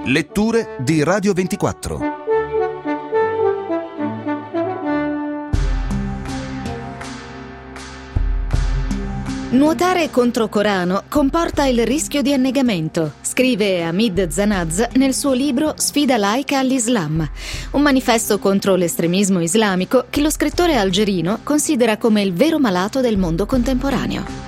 Letture di Radio 24. Nuotare contro Corano comporta il rischio di annegamento, scrive Hamid Zanaz nel suo libro Sfida laica all'Islam, un manifesto contro l'estremismo islamico che lo scrittore algerino considera come il vero malato del mondo contemporaneo.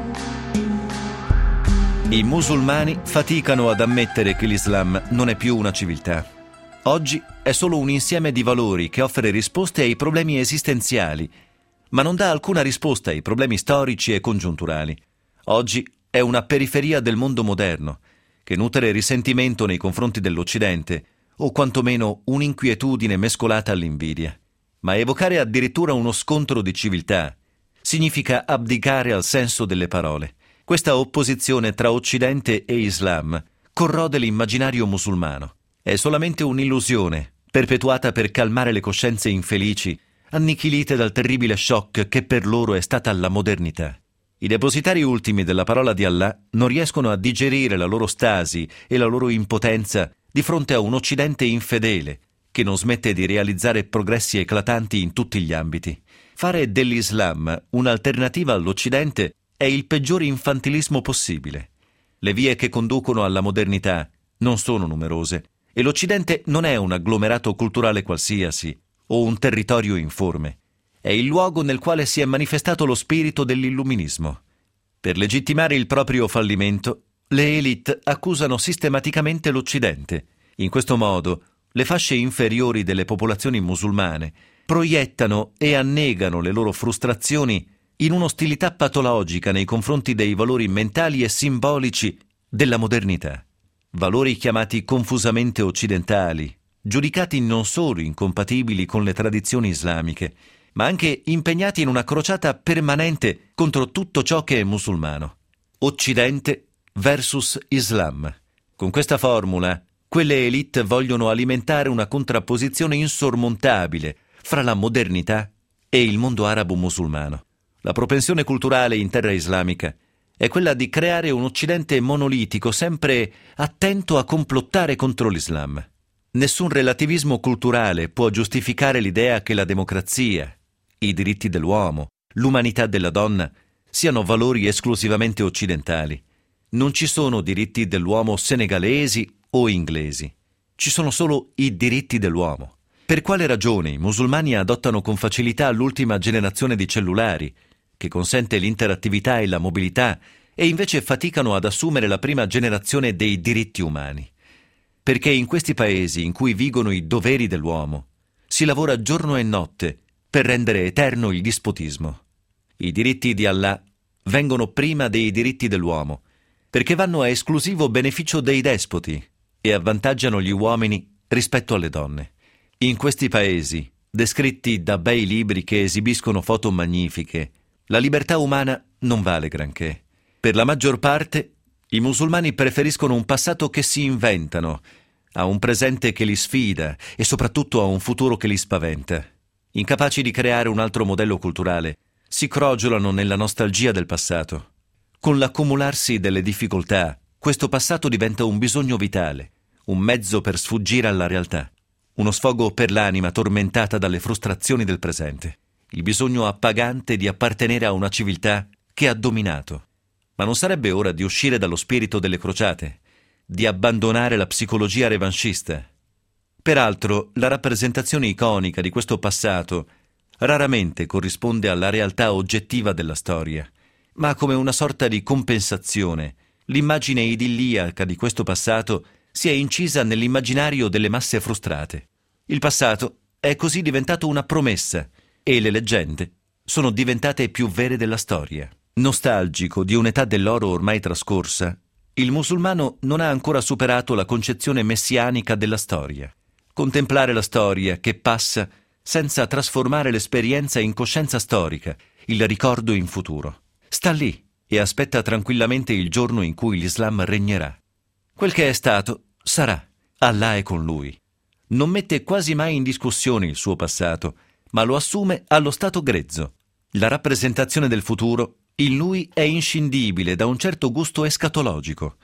I musulmani faticano ad ammettere che l'Islam non è più una civiltà. Oggi è solo un insieme di valori che offre risposte ai problemi esistenziali, ma non dà alcuna risposta ai problemi storici e congiunturali. Oggi è una periferia del mondo moderno, che nutre risentimento nei confronti dell'Occidente, o quantomeno un'inquietudine mescolata all'invidia. Ma evocare addirittura uno scontro di civiltà significa abdicare al senso delle parole. Questa opposizione tra Occidente e Islam corrode l'immaginario musulmano. È solamente un'illusione, perpetuata per calmare le coscienze infelici, annichilite dal terribile shock che per loro è stata la modernità. I depositari ultimi della parola di Allah non riescono a digerire la loro stasi e la loro impotenza di fronte a un Occidente infedele, che non smette di realizzare progressi eclatanti in tutti gli ambiti. Fare dell'Islam un'alternativa all'Occidente è il peggior infantilismo possibile. Le vie che conducono alla modernità non sono numerose e l'Occidente non è un agglomerato culturale qualsiasi o un territorio informe. È il luogo nel quale si è manifestato lo spirito dell'illuminismo. Per legittimare il proprio fallimento, le élite accusano sistematicamente l'Occidente. In questo modo, le fasce inferiori delle popolazioni musulmane proiettano e annegano le loro frustrazioni in un'ostilità patologica nei confronti dei valori mentali e simbolici della modernità. Valori chiamati confusamente occidentali, giudicati non solo incompatibili con le tradizioni islamiche, ma anche impegnati in una crociata permanente contro tutto ciò che è musulmano. Occidente versus Islam. Con questa formula, quelle élite vogliono alimentare una contrapposizione insormontabile fra la modernità e il mondo arabo-musulmano. La propensione culturale in terra islamica è quella di creare un Occidente monolitico, sempre attento a complottare contro l'Islam. Nessun relativismo culturale può giustificare l'idea che la democrazia, i diritti dell'uomo, l'umanità della donna siano valori esclusivamente occidentali. Non ci sono diritti dell'uomo senegalesi o inglesi. Ci sono solo i diritti dell'uomo. Per quale ragione i musulmani adottano con facilità l'ultima generazione di cellulari, che consente l'interattività e la mobilità, e invece faticano ad assumere la prima generazione dei diritti umani? Perché in questi paesi in cui vigono i doveri dell'uomo si lavora giorno e notte per rendere eterno il dispotismo. I diritti di Allah vengono prima dei diritti dell'uomo, perché vanno a esclusivo beneficio dei despoti e avvantaggiano gli uomini rispetto alle donne. In questi paesi, descritti da bei libri che esibiscono foto magnifiche, la libertà umana non vale granché. Per la maggior parte, i musulmani preferiscono un passato che si inventano, a un presente che li sfida e soprattutto a un futuro che li spaventa. Incapaci di creare un altro modello culturale, si crogiolano nella nostalgia del passato. Con l'accumularsi delle difficoltà, questo passato diventa un bisogno vitale, un mezzo per sfuggire alla realtà, uno sfogo per l'anima tormentata dalle frustrazioni del presente. Il bisogno appagante di appartenere a una civiltà che ha dominato. Ma non sarebbe ora di uscire dallo spirito delle crociate, di abbandonare la psicologia revanchista? Peraltro, la rappresentazione iconica di questo passato raramente corrisponde alla realtà oggettiva della storia, ma come una sorta di compensazione, l'immagine idilliaca di questo passato si è incisa nell'immaginario delle masse frustrate. Il passato è così diventato una promessa, e le leggende sono diventate più vere della storia. Nostalgico di un'età dell'oro ormai trascorsa, il musulmano non ha ancora superato la concezione messianica della storia. Contemplare la storia che passa senza trasformare l'esperienza in coscienza storica, il ricordo in futuro. Sta lì e aspetta tranquillamente il giorno in cui l'Islam regnerà. Quel che è stato, sarà. Allah è con lui. Non mette quasi mai in discussione il suo passato, ma lo assume allo stato grezzo. La rappresentazione del futuro in lui è inscindibile da un certo gusto escatologico.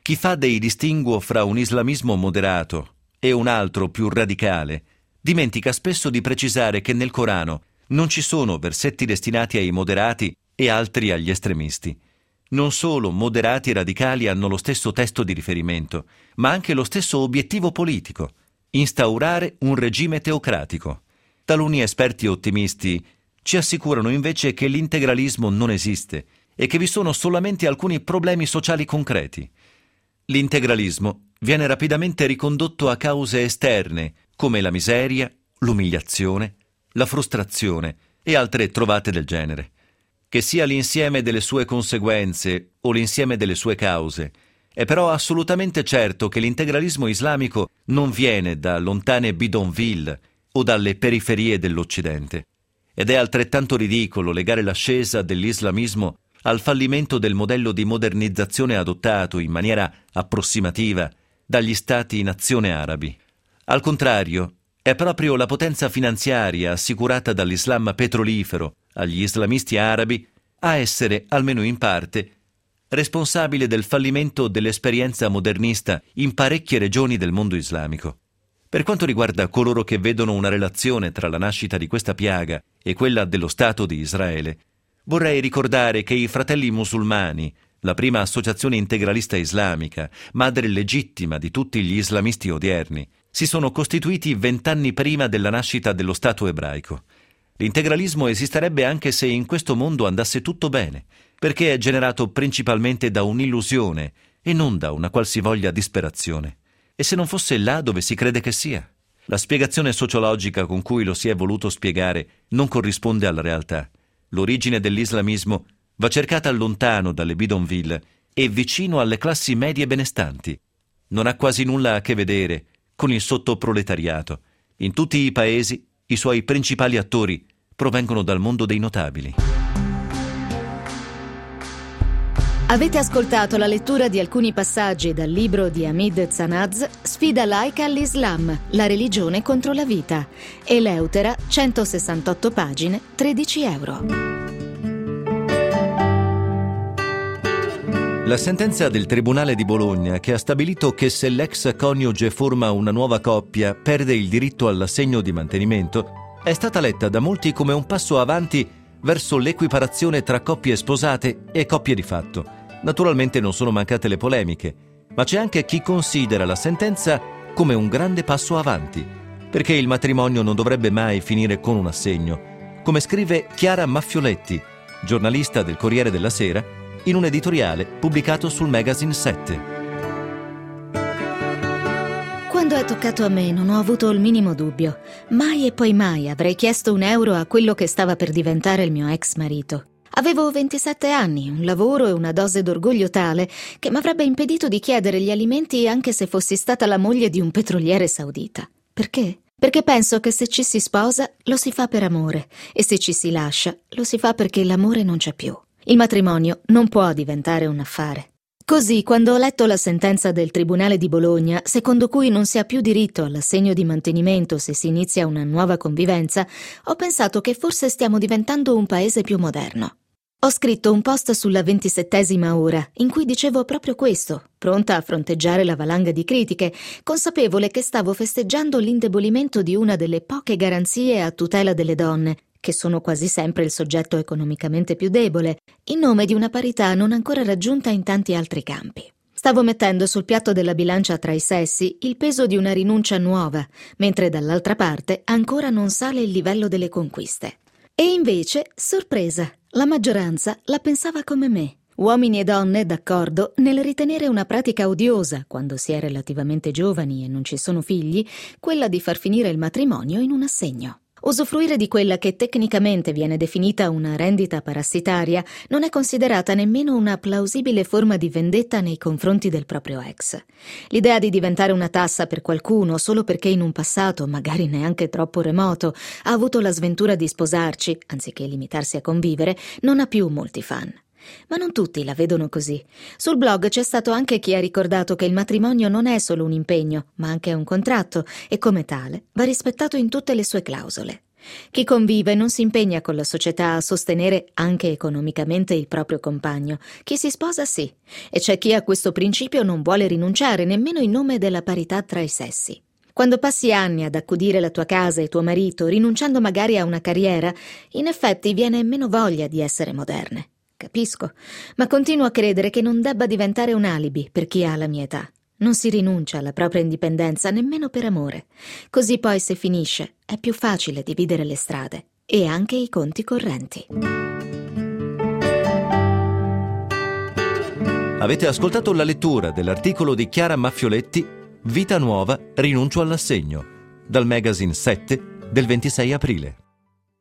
Chi fa dei distinguo fra un islamismo moderato e un altro più radicale dimentica spesso di precisare che nel Corano non ci sono versetti destinati ai moderati e altri agli estremisti. Non solo moderati e radicali hanno lo stesso testo di riferimento, ma anche lo stesso obiettivo politico: instaurare un regime teocratico. Taluni esperti ottimisti ci assicurano invece che l'integralismo non esiste e che vi sono solamente alcuni problemi sociali concreti. L'integralismo viene rapidamente ricondotto a cause esterne, come la miseria, l'umiliazione, la frustrazione e altre trovate del genere. Che sia l'insieme delle sue conseguenze o l'insieme delle sue cause, è però assolutamente certo che l'integralismo islamico non viene da lontane bidonville o dalle periferie dell'Occidente. Ed è altrettanto ridicolo legare l'ascesa dell'islamismo al fallimento del modello di modernizzazione adottato in maniera approssimativa dagli stati-nazione arabi. Al contrario, è proprio la potenza finanziaria assicurata dall'Islam petrolifero agli islamisti arabi a essere, almeno in parte, responsabile del fallimento dell'esperienza modernista in parecchie regioni del mondo islamico. Per quanto riguarda coloro che vedono una relazione tra la nascita di questa piaga e quella dello Stato di Israele, vorrei ricordare che i Fratelli Musulmani, la prima associazione integralista islamica, madre legittima di tutti gli islamisti odierni, si sono costituiti 20 anni prima della nascita dello Stato ebraico. L'integralismo esisterebbe anche se in questo mondo andasse tutto bene, perché è generato principalmente da un'illusione e non da una qualsivoglia disperazione. E se non fosse là dove si crede che sia? La spiegazione sociologica con cui lo si è voluto spiegare non corrisponde alla realtà. L'origine dell'islamismo va cercata lontano dalle bidonville e vicino alle classi medie benestanti. Non ha quasi nulla a che vedere con il sottoproletariato. In tutti i paesi i suoi principali attori provengono dal mondo dei notabili. Avete ascoltato la lettura di alcuni passaggi dal libro di Hamid Zanaz, Sfida laica all'Islam, la religione contro la vita. Eleutera, 168 pagine, 13 euro. La sentenza del Tribunale di Bologna, che ha stabilito che se l'ex coniuge forma una nuova coppia perde il diritto all'assegno di mantenimento, è stata letta da molti come un passo avanti verso l'equiparazione tra coppie sposate e coppie di fatto. Naturalmente non sono mancate le polemiche, ma c'è anche chi considera la sentenza come un grande passo avanti, perché il matrimonio non dovrebbe mai finire con un assegno, come scrive Chiara Maffioletti, giornalista del Corriere della Sera, in un editoriale pubblicato sul Magazine 7. Quando è toccato a me non ho avuto il minimo dubbio. Mai e poi mai avrei chiesto €1 a quello che stava per diventare il mio ex marito. Avevo 27 anni, un lavoro e una dose d'orgoglio tale che mi avrebbe impedito di chiedere gli alimenti anche se fossi stata la moglie di un petroliere saudita. Perché? Perché penso che se ci si sposa lo si fa per amore e se ci si lascia lo si fa perché l'amore non c'è più. Il matrimonio non può diventare un affare. Così, quando ho letto la sentenza del Tribunale di Bologna, secondo cui non si ha più diritto all'assegno di mantenimento se si inizia una nuova convivenza, ho pensato che forse stiamo diventando un paese più moderno. Ho scritto un post sulla 27ª ora, in cui dicevo proprio questo, pronta a fronteggiare la valanga di critiche, consapevole che stavo festeggiando l'indebolimento di una delle poche garanzie a tutela delle donne, che sono quasi sempre il soggetto economicamente più debole, in nome di una parità non ancora raggiunta in tanti altri campi. Stavo mettendo sul piatto della bilancia tra i sessi il peso di una rinuncia nuova, mentre dall'altra parte ancora non sale il livello delle conquiste. E invece, sorpresa, la maggioranza la pensava come me. Uomini e donne d'accordo nel ritenere una pratica odiosa, quando si è relativamente giovani e non ci sono figli, quella di far finire il matrimonio in un assegno. Usufruire di quella che tecnicamente viene definita una rendita parassitaria non è considerata nemmeno una plausibile forma di vendetta nei confronti del proprio ex. L'idea di diventare una tassa per qualcuno solo perché in un passato, magari neanche troppo remoto, ha avuto la sventura di sposarci, anziché limitarsi a convivere, non ha più molti fan. Ma non tutti la vedono così. Sul blog c'è stato anche chi ha ricordato che il matrimonio non è solo un impegno, ma anche un contratto e come tale va rispettato in tutte le sue clausole. Chi convive non si impegna con la società a sostenere anche economicamente il proprio compagno. Chi si sposa sì, e c'è chi a questo principio non vuole rinunciare nemmeno in nome della parità tra i sessi. Quando passi anni ad accudire la tua casa e tuo marito, rinunciando magari a una carriera, in effetti viene meno voglia di essere moderne. Capisco, ma continuo a credere che non debba diventare un alibi per chi ha la mia età. Non si rinuncia alla propria indipendenza nemmeno per amore. Così poi, se finisce, è più facile dividere le strade e anche i conti correnti. Avete ascoltato la lettura dell'articolo di Chiara Maffioletti Vita nuova, rinuncio all'assegno, dal magazine 7 del 26 aprile.